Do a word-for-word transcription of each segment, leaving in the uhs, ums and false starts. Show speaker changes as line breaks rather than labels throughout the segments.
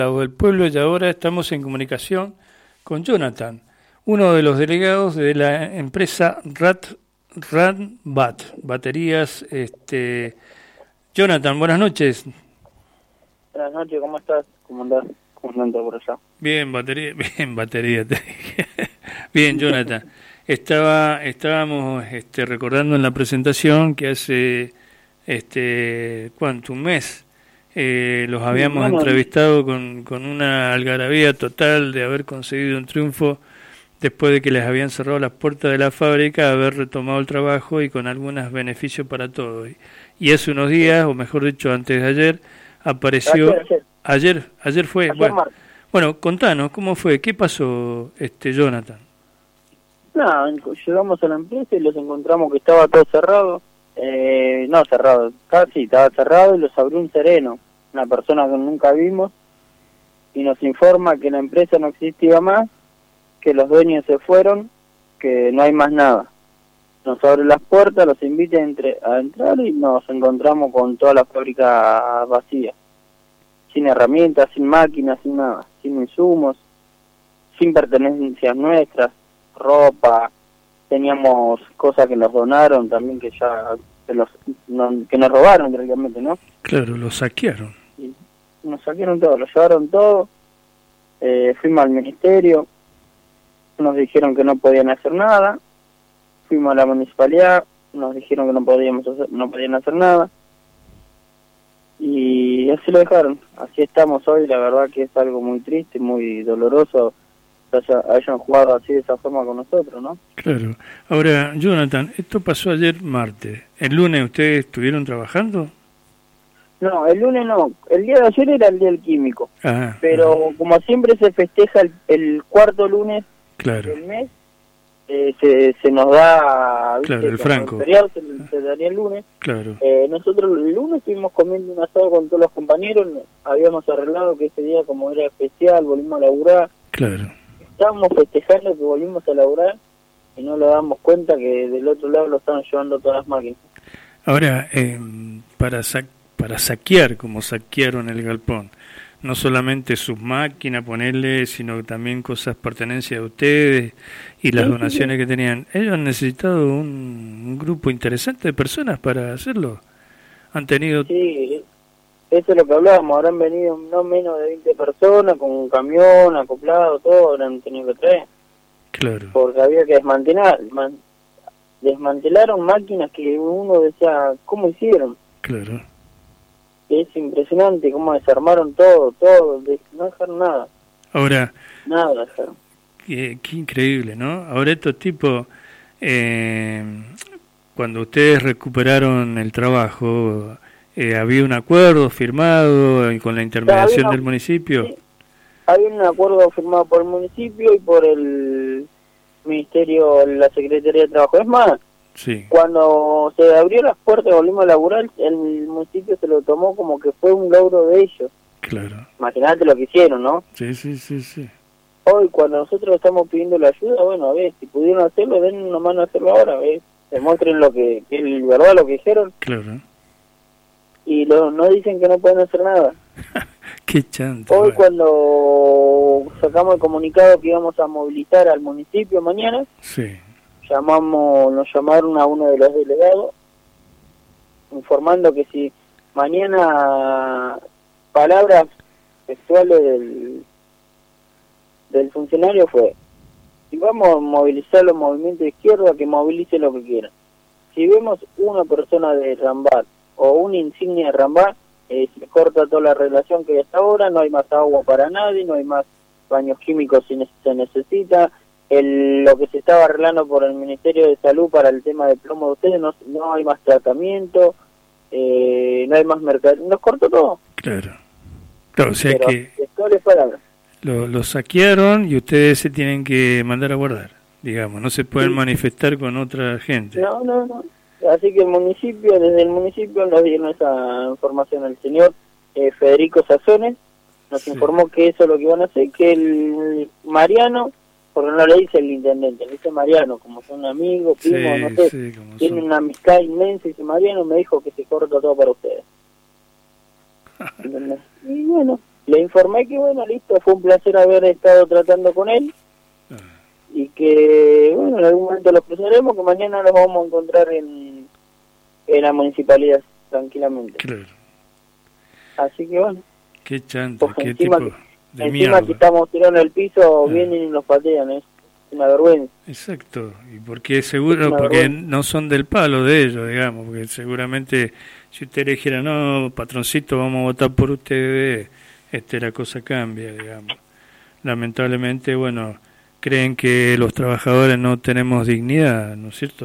del pueblo y ahora estamos en comunicación con Jonathan, uno de los delegados de la empresa Rat Ranbat Baterías. Este, Jonathan, buenas noches.
Buenas noches, ¿cómo estás? ¿Cómo andás? ¿Cómo andás por allá?
Bien, batería, bien, batería. Te dije. Bien, Jonathan. Estaba, estábamos este, recordando en la presentación que hace, este, ¿cuánto? Un mes. Eh, los habíamos
bueno,
entrevistado con, con una algarabía total de haber conseguido un triunfo después de que les habían cerrado las puertas de la fábrica, haber retomado el trabajo y con algunos beneficios para todos. Y, y hace unos días, o mejor dicho, antes de ayer, apareció...
Ayer, ayer,
ayer, ayer fue...
ayer
bueno,
martes.
bueno, contanos, ¿cómo fue? ¿Qué pasó, este Jonathan?
Nada, llegamos a la empresa y los encontramos que estaba todo cerrado. Eh, no cerrado, casi estaba cerrado y los abrió un sereno, una persona que nunca vimos, y nos informa que la empresa no existía más, que los dueños se fueron, que no hay más nada. Nos abre las puertas, los invita a, entre, a entrar y nos encontramos con toda la fábrica vacía, sin herramientas, sin máquinas, sin nada, sin insumos, sin pertenencias nuestras, ropa. Teníamos cosas que nos donaron también, que ya que, los, no, que nos robaron directamente, ¿no?
Claro, lo saquearon.
Y nos saquearon todo, lo llevaron todo. Eh, fuimos al ministerio, nos dijeron que no podían hacer nada. Fuimos a la municipalidad, nos dijeron que no podíamos hacer, no podían hacer nada. Y así lo dejaron. Así estamos hoy. La verdad que es algo muy triste, muy doloroso hayan jugado así de esa forma con nosotros, ¿no?
Claro. Ahora, Jonathan, esto pasó ayer martes. ¿El lunes ustedes estuvieron trabajando?
No, el lunes no. El día de ayer era el día del químico.
Ah,
pero
ah.
como siempre se festeja el, el cuarto lunes
Claro.
del mes, eh, se, se nos da... ¿viste?
Claro, el franco.
El feriado se, se daría el lunes.
Claro.
Eh, nosotros el lunes estuvimos comiendo un asado con todos los compañeros. Habíamos arreglado que ese día, como era especial, volvimos a laburar.
Claro.
Estábamos festejando que volvimos a laburar y no nos damos cuenta que del otro lado lo estaban llevando todas las máquinas.
Ahora, eh, para, sa para saquear, como saquearon el galpón, no solamente sus máquinas, ponerle, sino también cosas pertenencias de ustedes y las
Sí,
donaciones
sí, sí.
que tenían. ¿Ellos han necesitado un, un grupo interesante de personas para hacerlo? ¿Han tenido...?
Sí, eso es lo que hablábamos. Habrán venido no menos de veinte personas con un camión acoplado, todo, habrán tenido que traer.
Claro.
Porque había que desmantelar. Man, desmantelaron máquinas que uno decía, ¿cómo hicieron?
Claro.
Es impresionante cómo desarmaron todo, todo, de, no dejaron nada.
Ahora...
Nada dejaron.
Qué, qué increíble, ¿no? Ahora estos tipos, eh, cuando ustedes recuperaron el trabajo, eh, ¿había un acuerdo firmado eh, con la intermediación
una,
del municipio?
Sí, había un acuerdo firmado por el municipio y por el ministerio, la Secretaría de Trabajo. Es más,
Sí.
cuando se abrió las puertas y volvimos a laburar, el municipio se lo tomó como que fue un logro de ellos.
Claro.
Imagínate lo que hicieron, ¿no?
Sí, sí, sí, sí.
Hoy, cuando nosotros estamos pidiendo la ayuda, bueno, a ver, si pudieron hacerlo, den una mano a hacerlo ahora, a ver, demuestren lo que, que es verdad lo que dijeron,
Claro.
y lo, no dicen que no pueden hacer nada.
Qué chanta.
Hoy,
bueno.
cuando sacamos el comunicado que íbamos a movilizar al municipio mañana,
Sí.
llamamos, nos llamaron a uno de los delegados, informando que si mañana, palabras textuales del del funcionario fue: si vamos a movilizar los movimientos de izquierda, que movilice lo que quieran. Si vemos una persona de Ranbat o una insignia de Ranbat, eh, se corta toda la relación que hay hasta ahora, no hay más agua para nadie, no hay más baños químicos si se necesita. El, lo que se estaba arreglando por el Ministerio de Salud para el tema de plomo de ustedes, no, no hay más tratamiento, eh, no hay más mercado, nos cortó todo.
Claro. Claro, o sea
Pero
que
textuales palabras.
lo, lo saquearon y ustedes se tienen que mandar a guardar, digamos. No se pueden
Sí.
manifestar con otra gente.
No, no, no. Así que el municipio, desde el municipio nos dieron esa información. El señor eh, Federico Sazones nos
Sí.
informó que eso es lo que iban a hacer, que el Mariano, porque no le dice el intendente, le dice Mariano, como son amigos, primos,
Sí,
no sé,
sí, como
tiene
son.
una amistad inmensa, y dice Mariano me dijo que se corta todo para ustedes. ¿Entendés? Y bueno, le informé que bueno, listo, fue un placer haber estado tratando con él ah. y que bueno, en algún momento los cruzaremos, que mañana los vamos a encontrar en, en la municipalidad tranquilamente.
Claro.
Así que bueno.
Qué chanta,
pues
qué
encima,
tipo de
encima
mierda.
que estamos tirando el piso,
ah.
vienen y nos patean, es una vergüenza.
Exacto, y porque seguro, porque no son del palo de ellos, digamos, porque seguramente si usted le dijera, no, patroncito, vamos a votar por ustedes, este, la cosa cambia, digamos. Lamentablemente, bueno, creen que los trabajadores no tenemos dignidad, ¿no es cierto?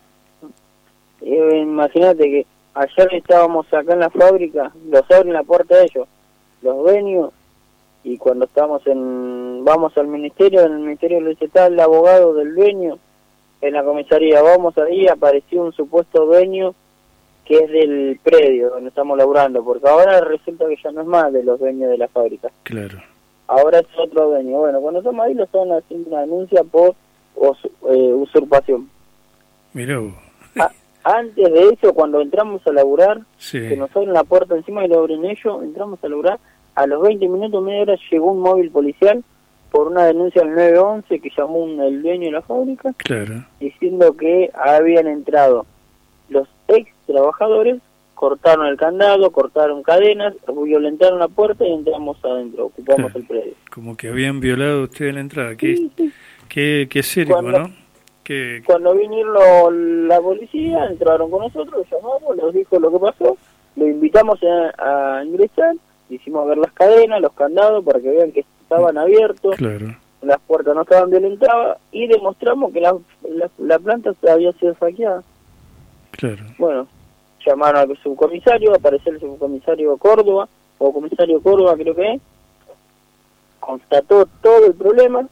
Eh, imagínate que ayer estábamos acá en la fábrica, los abren la puerta de ellos, los dueños, y cuando estábamos en, vamos al ministerio, en el ministerio le dice, está el abogado del dueño, en la comisaría, vamos ahí, apareció un supuesto dueño que es del predio donde estamos laburando, porque ahora resulta que ya no es más de los dueños de la fábrica.
Claro.
Ahora es otro dueño. Bueno, cuando estamos ahí, lo están haciendo una denuncia por us, eh, usurpación.
Mirá vos.
A, antes de eso, cuando entramos a laburar,
sí.
que nos abren la puerta encima y lo abren ellos, entramos a laburar, a los veinte minutos, media hora, llegó un móvil policial por una denuncia al nueve once que llamó un, el dueño de la fábrica,
claro.
diciendo que habían entrado los ex trabajadores, cortaron el candado, cortaron cadenas, violentaron la puerta y entramos adentro, ocupamos
claro.
el predio.
Como que habían violado ustedes la entrada. Qué,
sí, sí.
qué, qué serio, ¿no? Qué...
Cuando vinieron la policía, entraron con nosotros, los llamamos, nos dijo lo que pasó, lo invitamos a, a ingresar, hicimos ver las cadenas, los candados, para que vean que estaban abiertos,
claro.
las puertas no estaban violentadas, y demostramos que la, la, la planta había sido saqueada.
Claro.
Bueno, llamaron al subcomisario, apareció el subcomisario Córdoba, o comisario Córdoba creo que es, constató todo el problema,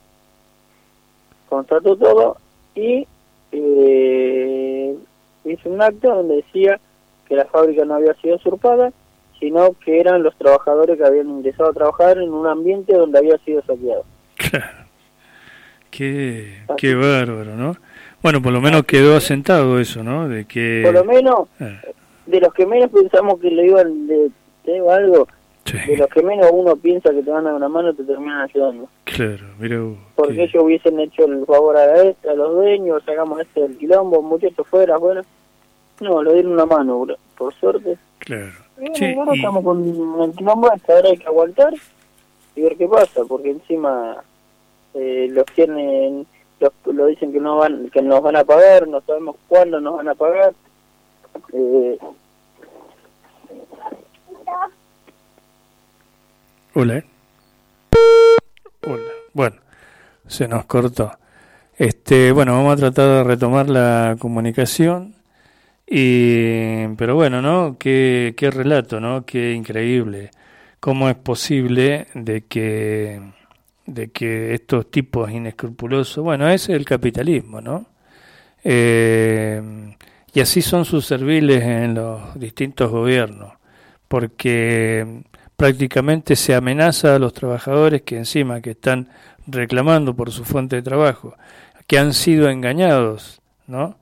constató todo, y eh, hizo un acta donde decía que la fábrica no había sido usurpada, sino que eran los trabajadores que habían ingresado a trabajar en un ambiente donde había sido saqueado.
Claro. Qué, qué bárbaro, ¿no? Bueno, por lo menos quedó asentado eso, ¿no? De que...
Por lo menos,
ah.
de los que menos pensamos que le iban de, de algo, sí. de los que menos uno piensa que te van a dar una mano, te terminan ayudando.
Claro, mira vos.
Porque
qué...
ellos hubiesen hecho el favor a, la, a los dueños, sacamos este del quilombo, muchachos fuera, fuera. No, le dieron una mano, bro. Por suerte.
Claro.
Y
sí,
ahora
y...
estamos con el quilombo, hasta ahora hay que aguantar y ver qué pasa, porque encima eh, los tienen, los, lo dicen que no van, que nos van a pagar, no sabemos cuándo nos van a pagar. Eh...
Hola. Hola. Bueno, se nos cortó. Este, bueno, vamos a tratar de retomar la comunicación. Y, pero bueno, ¿no? Qué, qué relato, ¿no? Qué increíble. ¿Cómo es posible de que, de que estos tipos inescrupulosos, bueno, ese es el capitalismo, ¿no? Eh, y así son sus serviles en los distintos gobiernos, porque prácticamente se amenaza a los trabajadores que encima que están reclamando por su fuente de trabajo, que han sido engañados, ¿no?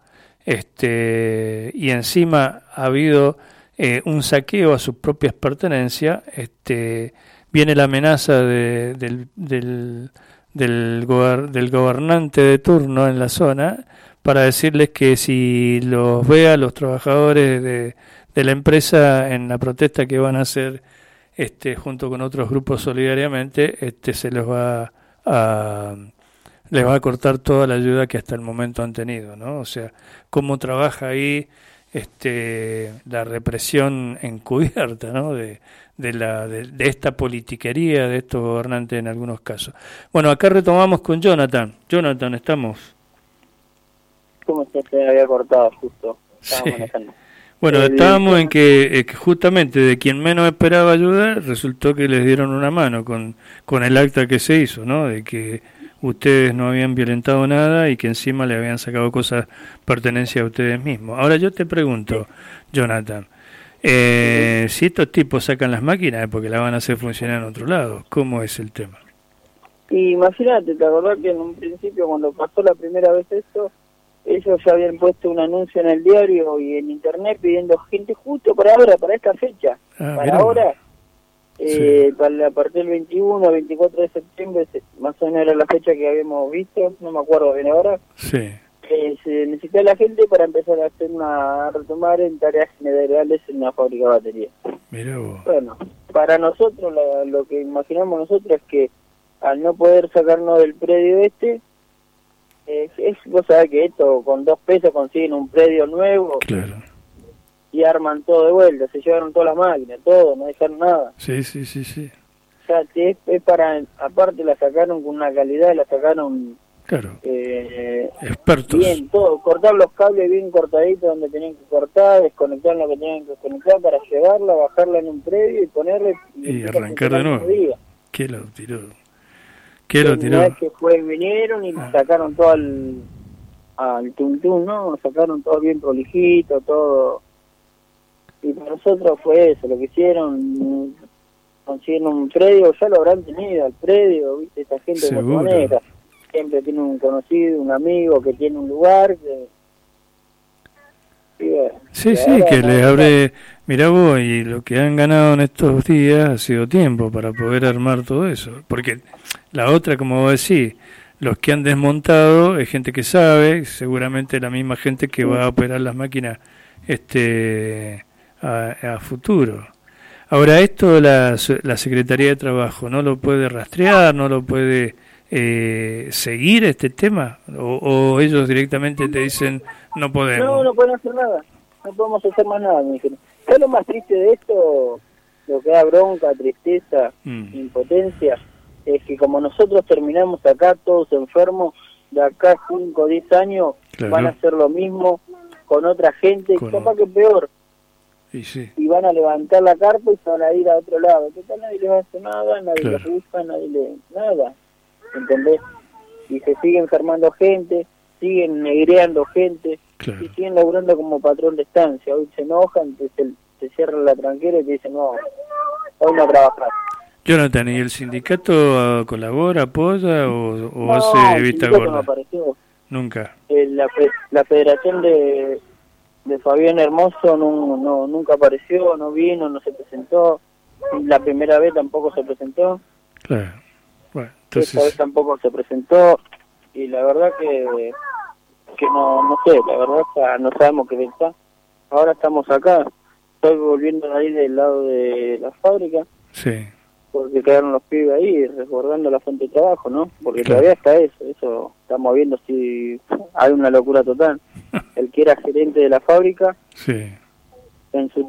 Este, y encima ha habido eh, un saqueo a sus propias pertenencias, este, viene la amenaza de, del, del, del, gober, del gobernante de turno en la zona para decirles que si los ve a los trabajadores de, de la empresa en la protesta que van a hacer este, junto con otros grupos solidariamente, este, se los va a... les va a cortar toda la ayuda que hasta el momento han tenido, ¿no? O sea, cómo trabaja ahí este la represión encubierta, ¿no? De, de la de, de esta politiquería de estos gobernantes en algunos casos. Bueno, acá retomamos con Jonathan. Jonathan, estamos.
¿Cómo se te había cortado justo?
Sí. Bueno,
eh,
estábamos en que, eh, que justamente de quien menos esperaba ayudar, resultó que les dieron una mano con, con el acta que se hizo, ¿no? De que ustedes no habían violentado nada y que encima le habían sacado cosas pertenencias a ustedes mismos. Ahora yo te pregunto, Jonathan, eh, si estos tipos sacan las máquinas es porque las van a hacer funcionar en otro lado. ¿Cómo es el tema?
Y imagínate, ¿te acordás que en un principio cuando pasó la primera vez esto, ellos ya habían puesto un anuncio en el diario y en internet pidiendo gente justo para ahora, para esta fecha?
Ah,
para
mirá.
ahora Eh, sí. Para a partir del veintiuno, veinticuatro de septiembre, más o menos era la fecha que habíamos visto, no me acuerdo bien ahora.
Sí.
Eh, se necesita la gente para empezar a hacer una, a retomar en tareas generales en una fábrica de baterías.
Mirá vos.
Bueno, para nosotros, la, lo que imaginamos nosotros es que al no poder sacarnos del predio este, eh, es, vos sabés que esto con dos pesos consiguen un predio nuevo.
Claro.
Y arman todo de vuelta, se llevaron todas las máquinas, todo, no dejaron nada.
Sí, sí, sí, sí.
O sea, es, es para, aparte la sacaron con una calidad, la sacaron...
Claro.
Eh,
Expertos.
Bien, todo, cortar los cables bien cortaditos donde tenían que cortar, desconectar lo que tenían que desconectar para llevarla, bajarla en un predio y ponerle...
Y, y arrancar de nuevo. ¿Qué lo tiró? ¿Qué lo tiró?
Una vez que fue, vinieron y ah. sacaron todo al, al tuntún, ¿no? Sacaron todo bien prolijito, todo... Y para nosotros fue eso, lo que hicieron, consiguieron un predio, ya lo habrán tenido, el predio, ¿viste? Esa gente que maneja, siempre tiene un conocido, un amigo que tiene un lugar. Que, y bueno,
sí, sí, que les abre, mirá vos, y lo que han ganado en estos días ha sido tiempo para poder armar todo eso. Porque la otra, como vos decís, los que han desmontado es gente que sabe, seguramente la misma gente que va a operar las máquinas, este... A, a futuro. Ahora, esto la, la Secretaría de Trabajo no lo puede rastrear, no lo puede eh, seguir este tema, o, o ellos directamente te dicen no podemos.
No, no pueden hacer nada, no podemos hacer más nada, me dijeron. ¿Qué es lo más triste de esto? Lo que da bronca, tristeza, mm. impotencia, es que como nosotros terminamos acá todos enfermos, de acá cinco o diez años claro. van a hacer lo mismo con otra gente, con... capaz que peor.
Y, sí.
y van a levantar la carpa y se van a ir a otro lado. ¿Qué tal? Nadie les hace nada, nadie claro. les busca, nadie le... nada. ¿Entendés? Y se sigue enfermando gente, siguen negreando gente, claro. y siguen laburando como patrón de estancia. Hoy se enojan, te, se, te cierran la tranquera y te dicen, no, hoy no trabajar.
Jonathan, ¿y el sindicato colabora, apoya o, o
no,
hace vista gorda?
No apareció.
Nunca.
Eh, la, la federación de... de Fabián Hermoso no, no nunca apareció, no vino, no se presentó, la primera vez tampoco se presentó,
claro. Bueno, entonces...
esta vez tampoco se presentó, y la verdad que que no no sé, la verdad que no sabemos qué pensar. Ahora estamos acá, estoy volviendo de ahí del lado de la fábrica,
sí.
porque quedaron los pibes ahí resguardando la fuente de trabajo, ¿no? Porque claro. todavía está eso, eso estamos viendo si hay una locura total. El que era gerente de la fábrica,
sí.
en su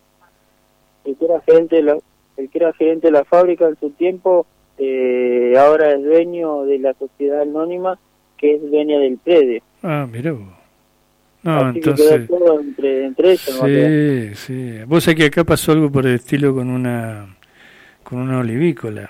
el que era gerente de la, el que era gerente de la fábrica en su tiempo, eh, ahora es dueño de la sociedad anónima que es dueña del predio.
Ah, mirá vos. No,
así
entonces...
que quedó todo entre, entre ellos.
Sí, ¿no? Sí. Vos sabés que acá pasó algo por el estilo con una con una olivícola.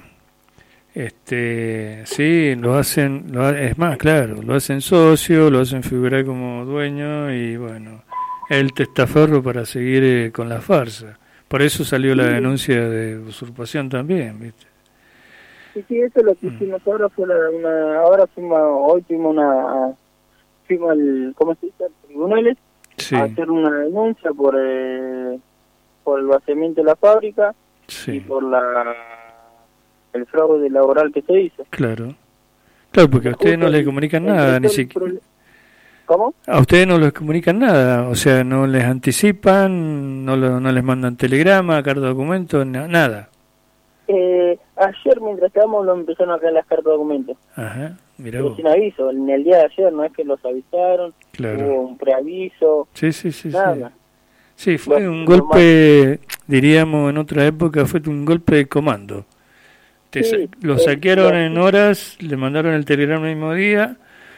Este, sí, lo hacen, lo, es más, claro, lo hacen socio, lo hacen figurar como dueño y bueno, el testaferro para seguir eh, con la farsa. Por eso salió la denuncia de usurpación también, ¿viste?
Sí, sí, eso es lo que hicimos mm. ahora fue la, una, ahora fuimos, hoy fuimos una, fuimos al, ¿cómo se dice? Tribunales, sí. a hacer una denuncia por, eh, por el vaciamiento de la fábrica sí. y por la el fraude laboral que se hizo.
Claro. Claro, porque a ustedes no les comunican nada, ni siquiera.
¿Cómo?
A ustedes no les comunican nada, o sea, no les anticipan, no lo, no les mandan telegrama, carta de documento, na, nada.
Eh, ayer mientras estábamos lo empezaron a caer las cartas de documento.
Ajá, mirá
Pero
vos.
sin aviso, en el día de ayer no es que los avisaron,
claro.
hubo un preaviso,
sí, sí, sí,
nada.
Sí, sí fue lo, un golpe, normal. Diríamos en otra época, fue un golpe de comando. Te sí, lo saquearon en horas, le mandaron el telegrama el mismo día,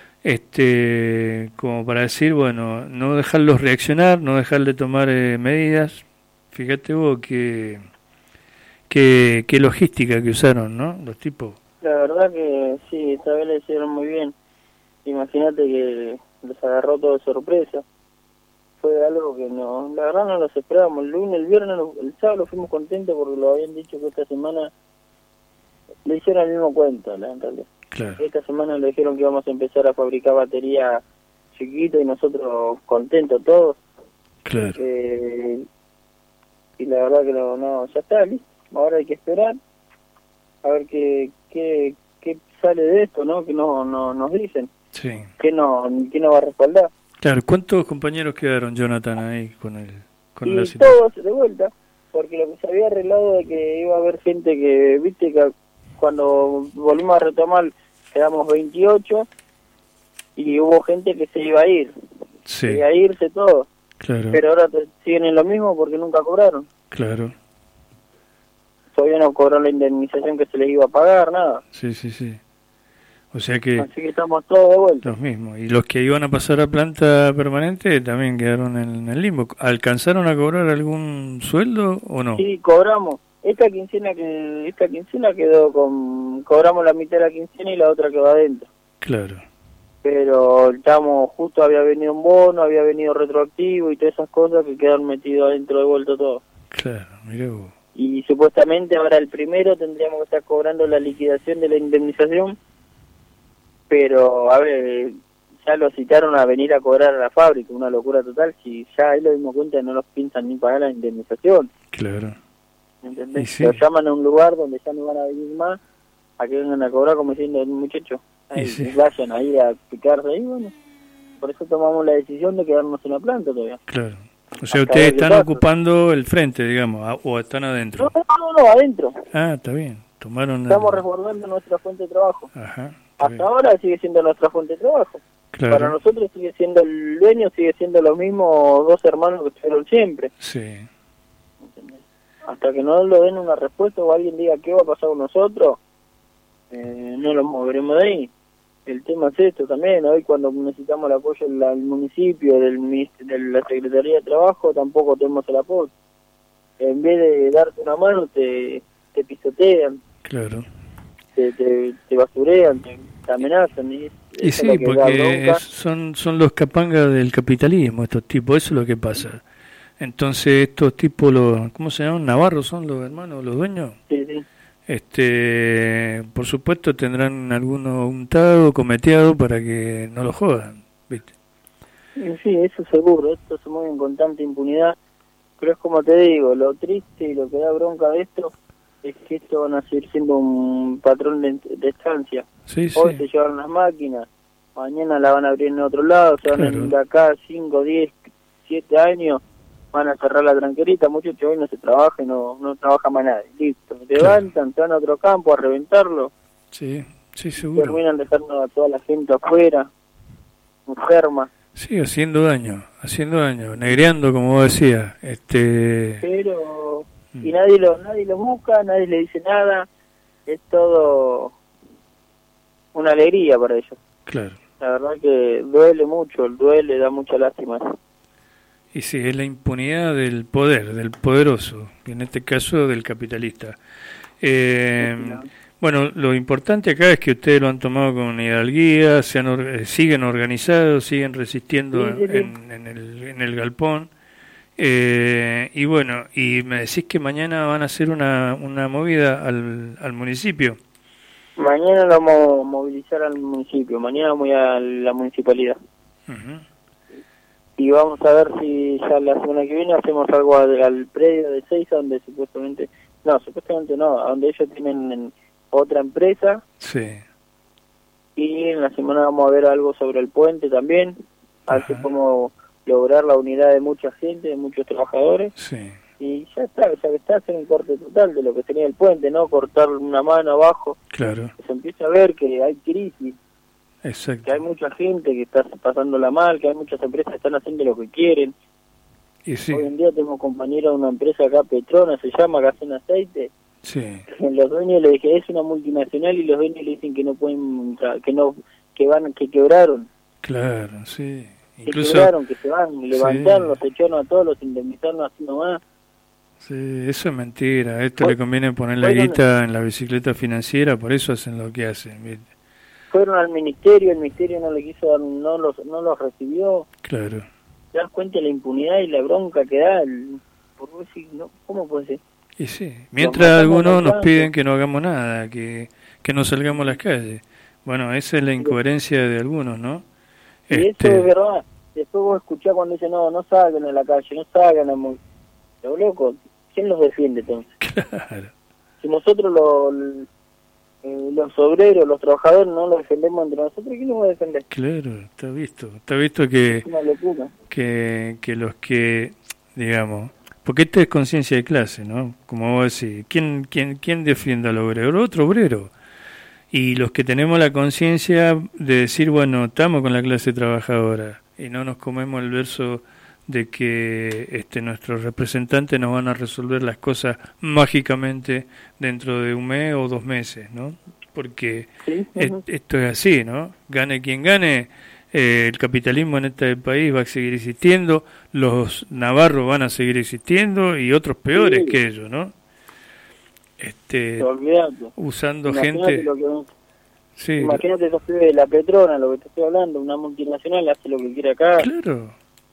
este, como para decir, bueno, no dejarlos reaccionar, no dejarle tomar eh, medidas. Fíjate vos que, que, que logística que usaron, ¿no? Los tipos.
La verdad que sí, esta vez le hicieron muy bien. Imagínate que les agarró todo de sorpresa. Fue algo que no, la verdad no los esperábamos. El lunes, el viernes, el sábado fuimos contentos porque lo habían dicho que esta semana le hicieron el mismo cuento, la verdad.
Claro.
Esta semana le dijeron que íbamos a empezar a fabricar batería chiquita y nosotros contentos todos.
Claro.
Eh, y la verdad que no, no ya está, listo. ahora hay que esperar a ver qué, qué, qué sale de esto, ¿no? Que no, no nos dicen.
Sí.
¿Qué no, qué no va a respaldar?
Claro, ¿cuántos compañeros quedaron, Jonathan, ahí con el con
Y
la situación?
todos de vuelta, porque lo que se había arreglado de que iba a haber gente que, viste, que cuando volvimos a retomar quedamos veintiocho y hubo gente que se iba a ir,
Sí,
se iba a irse todo,
claro,
pero ahora te- siguen en lo mismo porque nunca cobraron.
claro,
Todavía no cobraron la indemnización que se les iba a pagar, nada.
sí, sí, sí. O sea que
Así que estamos todos de vuelta.
los mismos. Y los que iban a pasar a planta permanente también quedaron en el limbo. ¿Alcanzaron a cobrar algún sueldo o no?
Sí, cobramos. Esta quincena que esta quincena quedó con... Cobramos la mitad de la quincena y la otra quedó adentro.
Claro,
Pero estamos, justo había venido un bono, había venido retroactivo y todas esas cosas que quedaron metidos adentro de vuelta todo.
claro, mirá vos.
Y supuestamente ahora el primero tendríamos que estar cobrando la liquidación de la indemnización, pero a ver, ya lo citaron a venir a cobrar a la fábrica, una locura total, si ya ahí lo dimos cuenta no los piensan ni pagar la indemnización,
Claro.
¿entendés?
Y sí.
Los llaman a un lugar donde ya no van a venir más, a que vengan a cobrar como diciendo, muchachos,
Y sí.
vayan ahí a picarse ahí, bueno, por eso tomamos la decisión de quedarnos en la planta todavía.
Claro. O sea,
Hasta
ustedes
ver qué
están
pasa.
ocupando el frente, digamos, a- o están adentro.
No, no, no, no, adentro.
Ah, está bien. Tomaron... el-
Estamos resguardando nuestra fuente de trabajo.
Ajá, está
Hasta
bien.
ahora sigue siendo nuestra fuente de trabajo. Para
Claro,
nosotros sigue siendo el dueño, sigue siendo los mismos dos hermanos que estuvieron siempre.
sí,
¿Entendés? Hasta que no lo den una respuesta o alguien diga qué va a pasar con nosotros, eh, no los moveremos de ahí. El tema es esto también, hoy cuando necesitamos el apoyo del del municipio, del minist- de la Secretaría de Trabajo, tampoco tenemos el apoyo. En vez de darte una mano, te, te pisotean,
claro.
te, te, te basurean, te, te amenazan. Y,
Y
eso
sí,
es lo que da
porque
bronca.
es- son, son los capangas del capitalismo estos tipos, eso es lo que pasa. Entonces estos tipos, los, ¿cómo se llaman? Navarros son los hermanos, los dueños.
Sí, sí.
Este, por supuesto tendrán alguno untado, cometeado para que no lo jodan, ¿viste?
Y sí, eso seguro, esto se mueve en constante impunidad, pero es como te digo, lo triste y lo que da bronca de esto es que esto van a seguir siendo un patrón de, de estancia.
Sí,
Hoy
sí,
se llevaron las máquinas, mañana la van a abrir en otro lado, se van a ir
Claro.
de acá cinco, diez, siete años, van a cerrar la tranquerita, muchachos, hoy no se trabaja y no, no trabaja más nadie, listo, se
Claro.
levantan, se van a otro campo a reventarlo,
sí, sí, seguro.
terminan dejando a toda la gente afuera, enferma.
Sí, haciendo daño, haciendo daño, negreando como vos decías. Este,
Pero
Mm.
y nadie lo nadie lo busca, nadie le dice nada, es todo una alegría para ellos.
claro.
La verdad que duele mucho, duele, da mucha lástima.
Y sí, es la impunidad del poder, del poderoso, y en este caso del capitalista. Eh, bueno, lo importante acá es que ustedes lo han tomado con hidalguía, se han, or- eh, siguen organizados, siguen resistiendo
Sí, sí, sí.
En, en el, en el galpón. Eh, y bueno, y me decís que mañana van a hacer una, una movida al, al municipio.
Mañana lo vamos a movilizar al municipio, mañana vamos a la municipalidad.
Ujú.
Y vamos a ver si ya la semana que viene hacemos algo al, al predio de Seiza, donde supuestamente, no, supuestamente no, donde ellos tienen en otra empresa.
Sí,
Y en la semana vamos a ver algo sobre el puente también, a ver si
Ajá.
podemos lograr la unidad de mucha gente, de muchos trabajadores.
sí,
Y ya está, ya que está, hacer un corte total de lo que tenía el puente, ¿no? Cortar una mano abajo,
claro,
que se empieza a ver que hay crisis, que hay
exacto.
mucha gente que está pasándola mal, que hay muchas empresas que están haciendo lo que quieren.
Y sí,
Hoy en día tengo compañeros de una empresa acá, Petrona se llama, que hacen aceite.
sí,
Los dueños le dije, es una multinacional, y los dueños le dicen que no pueden, tra- que no, que van, que quebraron.
claro, sí.
Que
Incluso,
quebraron, que se van, levantaron, los echaron a todos, los indemnizaron así nomás.
sí, eso es mentira. A esto
Fue-
le conviene poner la
fueron-
guita en la bicicleta financiera, por eso hacen lo que hacen, ¿viste?
Fueron al ministerio, el ministerio no le quiso dar, no los, no los recibió.
Claro.
¿Te das cuenta de la impunidad y la bronca que da? El, por vos decís, no, ¿cómo puede ser?
Y sí, mientras
matamos
algunos
al
nos
banco.
piden que no hagamos nada, que, que no salgamos a las calles. Bueno, esa es la incoherencia de algunos, ¿no?
Y
Este,
eso es verdad. Después vos escuchás cuando dicen, no, no salgan a la calle, no salgan a... Muy... Pero loco, ¿quién los defiende entonces?
Claro.
si nosotros lo, eh, los obreros, los trabajadores no lo defendemos entre nosotros, ¿quién lo va a defender?
Claro, está visto, está visto que,
Es una locura.
que, que los que, digamos, porque esto es conciencia de clase, ¿no? Como vos decís, ¿quién, quién, quién defiende al obrero? Otro obrero. Y los que tenemos la conciencia de decir, bueno, estamos con la clase trabajadora y no nos comemos el verso de que este nuestros representantes nos van a resolver las cosas mágicamente dentro de un mes o dos meses, ¿no? Porque
¿Sí?
es, esto es así, ¿no? Gane quien gane, eh, el capitalismo en este país va a seguir existiendo, los navarros van a seguir existiendo y otros peores
Sí.
que ellos, ¿no? Este,
Olvídate.
usando
Imagínate
gente...
lo que-
Sí,
Imagínate esos pibes de la Petrona, lo que te estoy hablando, una multinacional hace lo que quiere acá.
claro.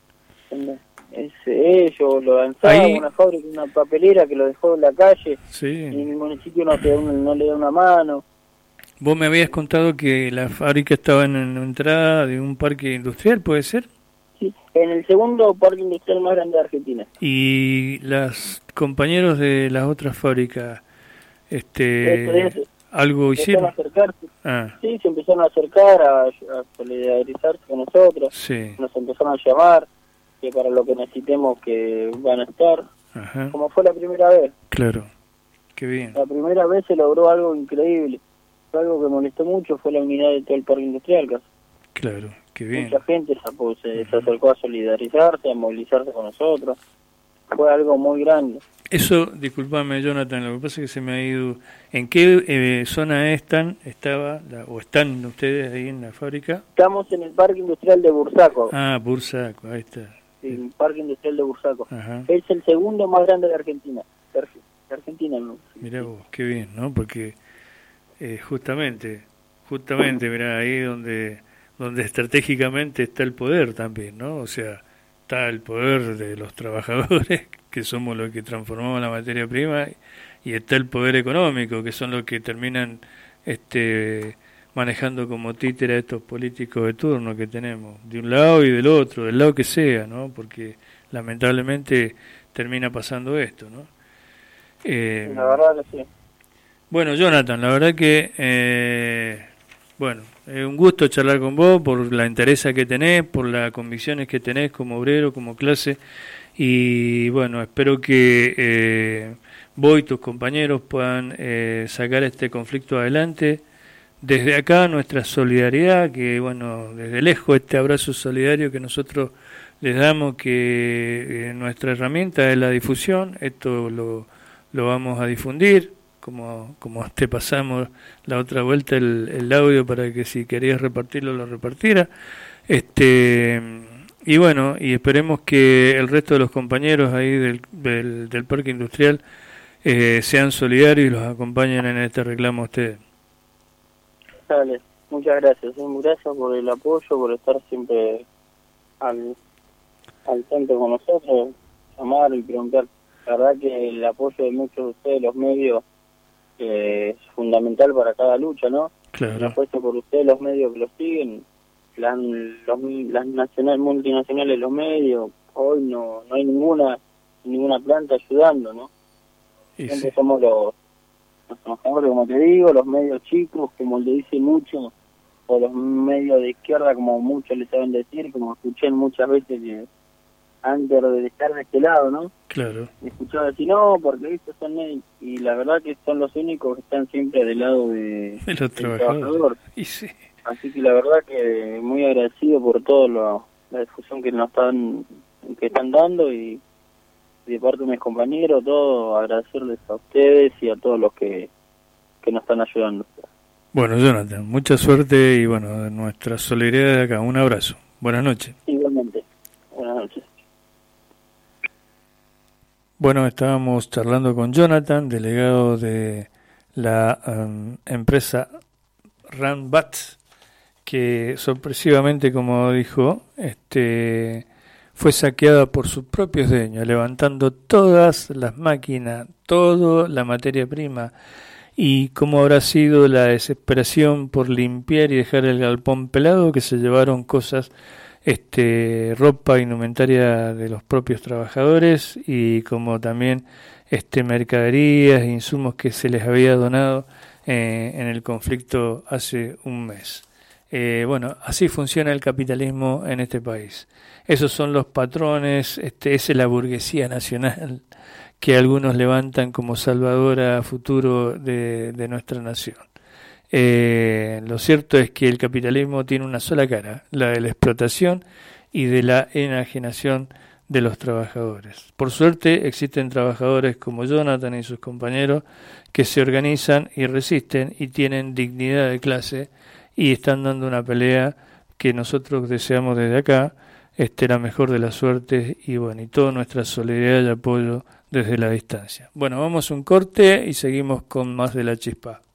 Es ellos, lo lanzaron,
Ahí-
una fábrica, una papelera que lo dejó en la calle y
Sí.
el municipio no, te da una- no le da una mano.
Vos me habías contado que la fábrica estaba en una entrada de un parque industrial, ¿puede ser?
Sí, en el segundo parque industrial más grande de Argentina.
Y los compañeros de las otras fábricas, este,
Eso es,
algo
empezaron a
hicieron.
acercarse,
Ah,
sí, se empezaron a acercar, a, a solidarizarse con nosotros,
sí,
nos empezaron a llamar, que para lo que necesitemos que van a estar,
ajá,
como fue la primera vez.
claro, qué bien,
La primera vez se logró algo increíble, fue algo que molestó mucho, fue la unidad de todo el parque industrial, casi.
claro, qué bien.
Mucha gente se, apo- se, se acercó a solidarizarse, a movilizarse con nosotros, fue algo muy grande.
Eso, disculpame Jonathan, lo que pasa es que se me ha ido. ¿En qué eh, zona están, estaba, la, o están ustedes ahí en la fábrica?
Estamos en el parque industrial de Bursaco,
Ah, Bursaco, ahí está.
el parque industrial de Bursaco.
Ajá.
Es el segundo más grande de Argentina. De Arge- de Argentina, ¿no?
Mirá vos, qué bien, ¿no? Porque eh, justamente, justamente, mirá, ahí donde, donde estratégicamente está el poder también, ¿no? O sea, está el poder de los trabajadores, que somos los que transformamos la materia prima, y está el poder económico, que son los que terminan este manejando como títere a estos políticos de turno que tenemos, de un lado y del otro, del lado que sea, ¿no? Porque lamentablemente termina pasando esto, ¿no? Eh,
La verdad que sí.
bueno, Jonathan, la verdad que, eh, bueno, es un gusto charlar con vos por la entereza que tenés, por las convicciones que tenés como obrero, como clase, y bueno, espero que eh, vos y tus compañeros puedan eh, sacar este conflicto adelante. Desde acá nuestra solidaridad, que bueno, desde lejos este abrazo solidario que nosotros les damos, que eh, nuestra herramienta es la difusión, esto lo, lo vamos a difundir, como, como te pasamos la otra vuelta el, el audio para que si querías repartirlo lo repartiera. Este, y bueno, y esperemos que el resto de los compañeros ahí del, del, del parque industrial eh, sean solidarios y los acompañen en este reclamo a ustedes.
Dale, muchas gracias. ¿eh? Gracias por el apoyo, por estar siempre al, al tanto con nosotros, llamar y preguntar. La verdad que el apoyo de muchos de ustedes, los medios, eh, es fundamental para cada lucha, ¿no? El
Claro,
apoyo por ustedes, los medios que los siguen, las, los, las nacional, multinacionales, los medios, hoy no no hay ninguna ninguna planta ayudando, ¿no?
y
Siempre
sí,
somos los, los trabajadores, como te digo, los medios chicos, como le dicen mucho, o los medios de izquierda, como muchos le saben decir, como escuché muchas veces que antes de estar de este lado, ¿no?
claro,
Escuchaba decir, no, porque estos son medios, y la verdad que son los únicos que están siempre del lado de,
de los
del
trabajadores.
trabajador.
Y sí,
Así que la verdad que muy agradecido por toda la difusión que nos están que están dando y de parte de mis compañeros, todo agradecerles a ustedes y a todos los que, que nos están ayudando.
bueno, Jonathan, mucha suerte y bueno, nuestra solidaridad de acá. Un abrazo. Buenas noches.
Igualmente. Buenas noches.
Bueno, estábamos charlando con Jonathan, delegado de la um, empresa Ranbats, que sorpresivamente, como dijo, este fue saqueada por sus propios dueños, levantando todas las máquinas, toda la materia prima, y cómo habrá sido la desesperación por limpiar y dejar el galpón pelado, que se llevaron cosas, este ropa, indumentaria de los propios trabajadores, y como también este, mercaderías e insumos que se les había donado eh, en el conflicto hace un mes. Eh, bueno, así funciona el capitalismo en este país. Esos son los patrones, este, esa es la burguesía nacional que algunos levantan como salvadora a futuro de, de nuestra nación. Eh, lo cierto es que el capitalismo tiene una sola cara, la de la explotación y de la enajenación de los trabajadores. Por suerte existen trabajadores como Jonathan y sus compañeros que se organizan y resisten y tienen dignidad de clase y están dando una pelea que nosotros deseamos desde acá, este, la mejor de las suertes y bueno, y toda nuestra solidaridad y apoyo desde la distancia. Bueno, vamos a un corte y seguimos con más de La Chispa.